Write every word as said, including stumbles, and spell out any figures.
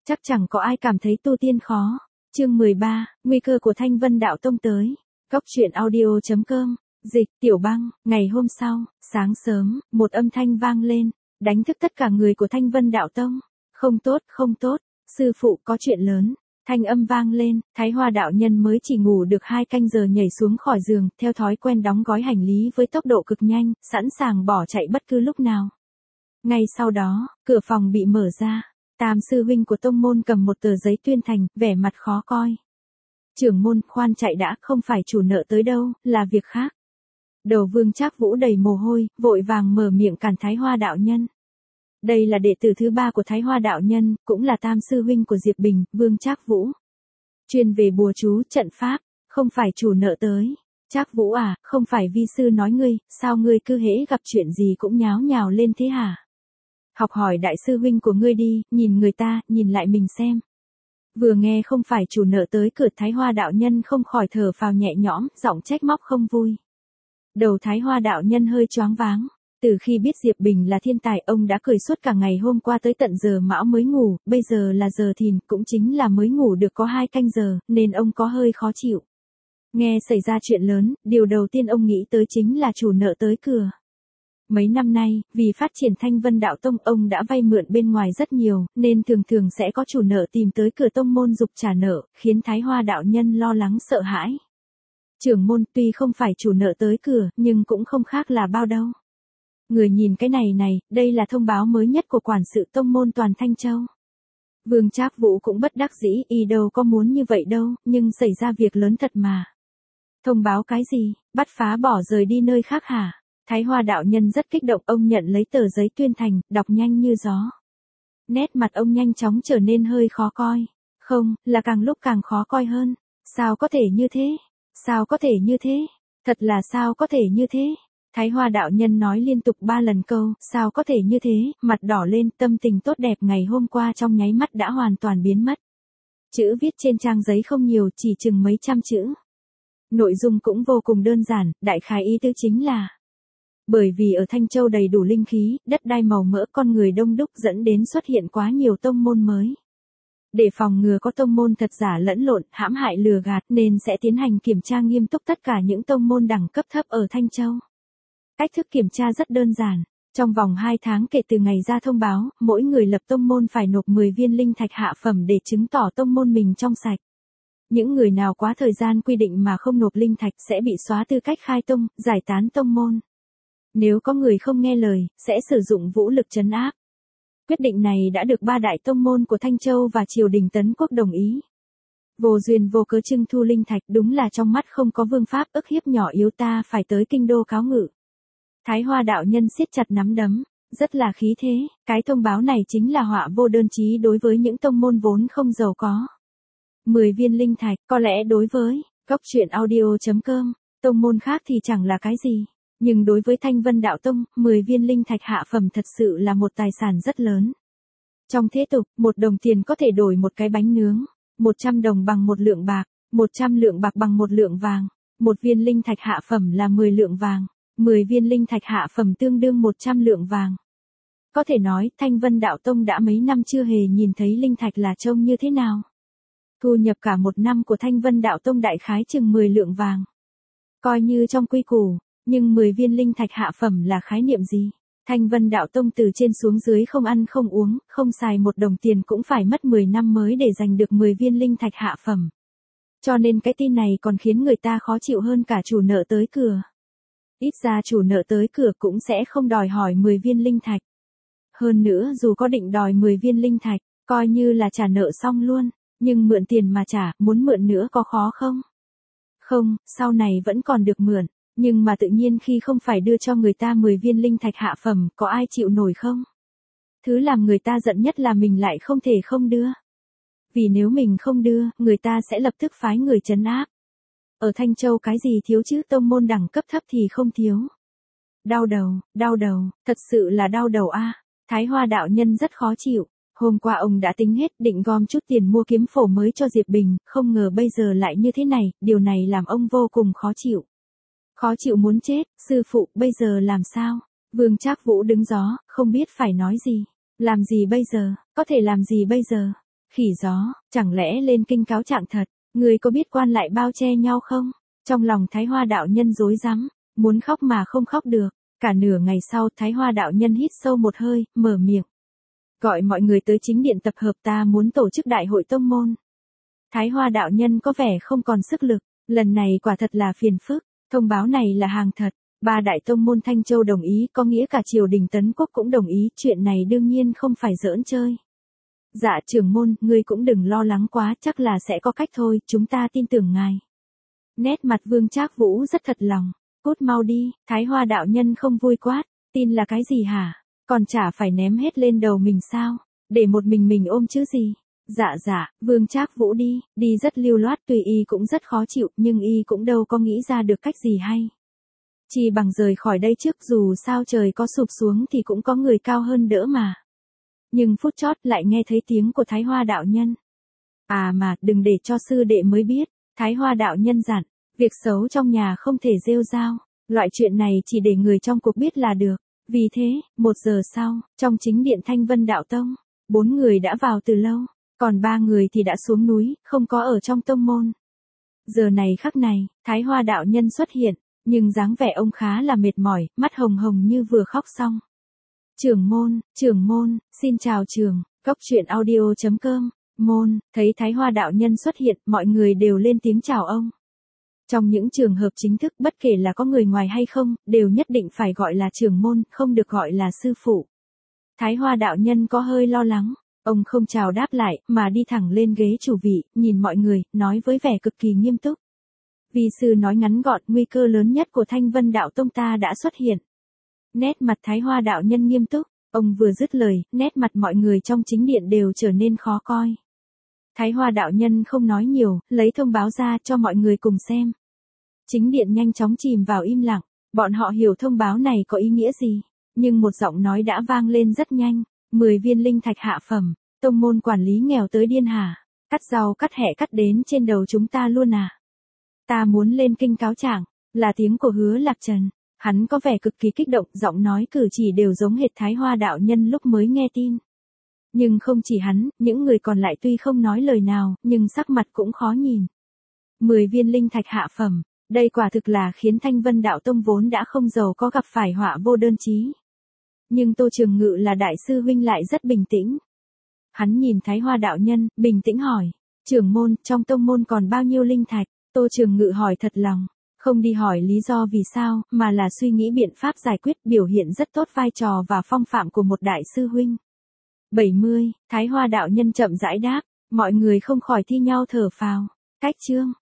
Chắc chẳng có ai cảm thấy tu tiên khó. Chương mười ba, nguy cơ của Thanh Vân Đạo Tông tới. Góc truyện audio chấm com, dịch, Tiểu Băng. Ngày hôm sau, sáng sớm, một âm thanh vang lên, đánh thức tất cả người của Thanh Vân Đạo Tông. Không tốt, không tốt, sư phụ có chuyện lớn. Thanh âm vang lên, Thái Hoa đạo nhân mới chỉ ngủ được hai canh giờ nhảy xuống khỏi giường, theo thói quen đóng gói hành lý với tốc độ cực nhanh, sẵn sàng bỏ chạy bất cứ lúc nào. Ngay sau đó, cửa phòng bị mở ra. Tam sư huynh của tông môn cầm một tờ giấy tuyên thành, vẻ mặt khó coi. Trưởng môn, khoan chạy đã, không phải chủ nợ tới đâu, là việc khác. Đầu Vương Trác Vũ đầy mồ hôi, vội vàng mở miệng cản Thái Hoa đạo nhân. Đây là đệ tử thứ ba của Thái Hoa đạo nhân, cũng là tam sư huynh của Diệp Bình, Vương Trác Vũ. Chuyên về bùa chú, trận pháp, không phải chủ nợ tới. Trác Vũ à, không phải vi sư nói ngươi, sao ngươi cứ hễ gặp chuyện gì cũng nháo nhào lên thế hả? Học hỏi đại sư huynh của ngươi đi, nhìn người ta, nhìn lại mình xem. Vừa nghe không phải chủ nợ tới cửa, Thái Hoa đạo nhân không khỏi thở phào nhẹ nhõm, giọng trách móc không vui. Đầu Thái Hoa đạo nhân hơi choáng váng. Từ khi biết Diệp Bình là thiên tài, ông đã cười suốt cả ngày hôm qua tới tận giờ mão mới ngủ, bây giờ là giờ thìn, cũng chính là mới ngủ được có hai canh giờ, nên ông có hơi khó chịu. Nghe xảy ra chuyện lớn, điều đầu tiên ông nghĩ tới chính là chủ nợ tới cửa. Mấy năm nay, vì phát triển Thanh Vân Đạo Tông, ông đã vay mượn bên ngoài rất nhiều, nên thường thường sẽ có chủ nợ tìm tới cửa tông môn giục trả nợ, khiến Thái Hoa đạo nhân lo lắng sợ hãi. Trưởng môn, tuy không phải chủ nợ tới cửa, nhưng cũng không khác là bao đâu. Người nhìn cái này này, đây là thông báo mới nhất của quản sự tông môn toàn Thanh Châu. Vương Trác Vũ cũng bất đắc dĩ, y đâu có muốn như vậy đâu, nhưng xảy ra việc lớn thật mà. Thông báo cái gì, bắt phá bỏ rời đi nơi khác hả? Thái Hoa đạo nhân rất kích động, ông nhận lấy tờ giấy tuyên thành, đọc nhanh như gió. Nét mặt ông nhanh chóng trở nên hơi khó coi. Không, là càng lúc càng khó coi hơn. Sao có thể như thế? Sao có thể như thế? Thật là sao có thể như thế? Thái Hoa đạo nhân nói liên tục ba lần câu, sao có thể như thế, mặt đỏ lên, tâm tình tốt đẹp ngày hôm qua trong nháy mắt đã hoàn toàn biến mất. Chữ viết trên trang giấy không nhiều, chỉ chừng mấy trăm chữ. Nội dung cũng vô cùng đơn giản, đại khái ý tứ chính là: bởi vì ở Thanh Châu đầy đủ linh khí, đất đai màu mỡ, con người đông đúc dẫn đến xuất hiện quá nhiều tông môn mới. Để phòng ngừa có tông môn thật giả lẫn lộn, hãm hại lừa gạt, nên sẽ tiến hành kiểm tra nghiêm túc tất cả những tông môn đẳng cấp thấp ở Thanh Châu. Cách thức kiểm tra rất đơn giản. Trong vòng hai tháng kể từ ngày ra thông báo, mỗi người lập tông môn phải nộp mười viên linh thạch hạ phẩm để chứng tỏ tông môn mình trong sạch. Những người nào quá thời gian quy định mà không nộp linh thạch sẽ bị xóa tư cách khai tông, giải tán tông môn. Nếu có người không nghe lời, sẽ sử dụng vũ lực trấn áp. Quyết định này đã được ba đại tông môn của Thanh Châu và triều đình Tấn Quốc đồng ý. Vô duyên vô cớ trưng thu linh thạch, đúng là trong mắt không có vương pháp, ức hiếp nhỏ yếu ta phải tới kinh đô cáo ngự. Thái Hoa đạo nhân siết chặt nắm đấm, rất là khí thế, cái thông báo này chính là họa vô đơn chí đối với những tông môn vốn không giàu có. mười viên linh thạch, có lẽ đối với góc truyện audio chấm com, tông môn khác thì chẳng là cái gì. Nhưng đối với Thanh Vân Đạo Tông, mười viên linh thạch hạ phẩm thật sự là một tài sản rất lớn. Trong thế tục, một đồng tiền có thể đổi một cái bánh nướng, một trăm đồng bằng một lượng bạc, một trăm lượng bạc bằng một lượng vàng, một viên linh thạch hạ phẩm là mười lượng vàng, mười viên linh thạch hạ phẩm tương đương một trăm lượng vàng. Có thể nói, Thanh Vân Đạo Tông đã mấy năm chưa hề nhìn thấy linh thạch là trông như thế nào. Thu nhập cả một năm của Thanh Vân Đạo Tông đại khái chừng mười lượng vàng. Coi như trong quy củ. Nhưng mười viên linh thạch hạ phẩm là khái niệm gì? Thanh Vân Đạo Tông từ trên xuống dưới không ăn không uống, không xài một đồng tiền cũng phải mất mười năm mới để giành được mười viên linh thạch hạ phẩm. Cho nên cái tin này còn khiến người ta khó chịu hơn cả chủ nợ tới cửa. Ít ra chủ nợ tới cửa cũng sẽ không đòi hỏi mười viên linh thạch. Hơn nữa dù có định đòi mười viên linh thạch, coi như là trả nợ xong luôn, nhưng mượn tiền mà trả, muốn mượn nữa có khó không? Không, sau này vẫn còn được mượn. Nhưng mà tự nhiên khi không phải đưa cho người ta mười viên linh thạch hạ phẩm, có ai chịu nổi không? Thứ làm người ta giận nhất là mình lại không thể không đưa. Vì nếu mình không đưa, người ta sẽ lập tức phái người trấn áp. Ở Thanh Châu cái gì thiếu chứ, tông môn đẳng cấp thấp thì không thiếu. Đau đầu, đau đầu, thật sự là đau đầu a. Thái Hoa đạo nhân rất khó chịu. Hôm qua ông đã tính hết, định gom chút tiền mua kiếm phổ mới cho Diệp Bình, không ngờ bây giờ lại như thế này, điều này làm ông vô cùng khó chịu. Khó chịu muốn chết, sư phụ, bây giờ làm sao? Vương Trác Vũ đứng gió, không biết phải nói gì. Làm gì bây giờ, có thể làm gì bây giờ? Khỉ gió, chẳng lẽ lên kinh cáo trạng thật, người có biết quan lại bao che nhau không? Trong lòng Thái Hoa đạo nhân rối rắm, muốn khóc mà không khóc được. Cả nửa ngày sau Thái Hoa đạo nhân hít sâu một hơi, mở miệng. Gọi mọi người tới chính điện tập hợp, ta muốn tổ chức đại hội tông môn. Thái Hoa đạo nhân có vẻ không còn sức lực, lần này quả thật là phiền phức, thông báo này là hàng thật. Ba đại tông môn Thanh Châu đồng ý, có nghĩa cả triều đình Tấn Quốc cũng đồng ý, chuyện này đương nhiên không phải giỡn chơi. Dạ trưởng môn, ngươi cũng đừng lo lắng quá, chắc là sẽ có cách thôi, chúng ta tin tưởng ngài. Nét mặt Vương Trác Vũ rất thật lòng. Cút mau đi, Thái Hoa đạo nhân không vui quát, tin là cái gì hả? Còn chả phải ném hết lên đầu mình sao? Để một mình mình ôm chứ gì? Dạ dạ, Vương Trác Vũ đi, đi rất lưu loát, tùy y cũng rất khó chịu, nhưng y cũng đâu có nghĩ ra được cách gì hay. Chỉ bằng rời khỏi đây trước, dù sao trời có sụp xuống thì cũng có người cao hơn đỡ mà. Nhưng phút chót lại nghe thấy tiếng của Thái Hoa đạo nhân. À mà, đừng để cho sư đệ mới biết, Thái Hoa đạo nhân dặn, việc xấu trong nhà không thể rêu rao, loại chuyện này chỉ để người trong cuộc biết là được. Vì thế, một giờ sau, trong chính điện Thanh Vân Đạo Tông, bốn người đã vào từ lâu, còn ba người thì đã xuống núi, không có ở trong tông môn. Giờ này khắc này, Thái Hoa đạo nhân xuất hiện, nhưng dáng vẻ ông khá là mệt mỏi, mắt hồng hồng như vừa khóc xong. Trưởng môn, trưởng môn, xin chào trường, cốc truyện audio chấm com, môn, thấy Thái Hoa đạo nhân xuất hiện, mọi người đều lên tiếng chào ông. Trong những trường hợp chính thức, bất kể là có người ngoài hay không, đều nhất định phải gọi là trưởng môn, không được gọi là sư phụ. Thái Hoa đạo nhân có hơi lo lắng, ông không chào đáp lại, mà đi thẳng lên ghế chủ vị, nhìn mọi người, nói với vẻ cực kỳ nghiêm túc. Vi sư nói ngắn gọn, nguy cơ lớn nhất của Thanh Vân Đạo Tông ta đã xuất hiện. Nét mặt Thái Hoa đạo nhân nghiêm túc, ông vừa dứt lời, nét mặt mọi người trong chính điện đều trở nên khó coi. Thái Hoa đạo nhân không nói nhiều, lấy thông báo ra cho mọi người cùng xem. Chính điện nhanh chóng chìm vào im lặng, bọn họ hiểu thông báo này có ý nghĩa gì, nhưng một giọng nói đã vang lên rất nhanh, mười viên linh thạch hạ phẩm, tông môn quản lý nghèo tới điên hả, cắt rau cắt hẹ cắt đến trên đầu chúng ta luôn à. Ta muốn lên kinh cáo trạng, là tiếng của Hứa Lạc Trần, hắn có vẻ cực kỳ kích động, giọng nói cử chỉ đều giống hệt Thái Hoa đạo nhân lúc mới nghe tin. Nhưng không chỉ hắn, những người còn lại tuy không nói lời nào, nhưng sắc mặt cũng khó nhìn. mười viên linh thạch hạ phẩm, đây quả thực là khiến Thanh Vân Đạo Tông vốn đã không giàu có gặp phải họa vô đơn chí. Nhưng Tô Trường Ngự là đại sư huynh lại rất bình tĩnh. Hắn nhìn Thái Hoa đạo nhân, bình tĩnh hỏi, trưởng môn, trong tông môn còn bao nhiêu linh thạch? Tô Trường Ngự hỏi thật lòng, không đi hỏi lý do vì sao, mà là suy nghĩ biện pháp giải quyết, biểu hiện rất tốt vai trò và phong phạm của một đại sư huynh. bảy mươi, Thái Hoa đạo nhân chậm rãi đáp, mọi người không khỏi thi nhau thở phào. Cách chương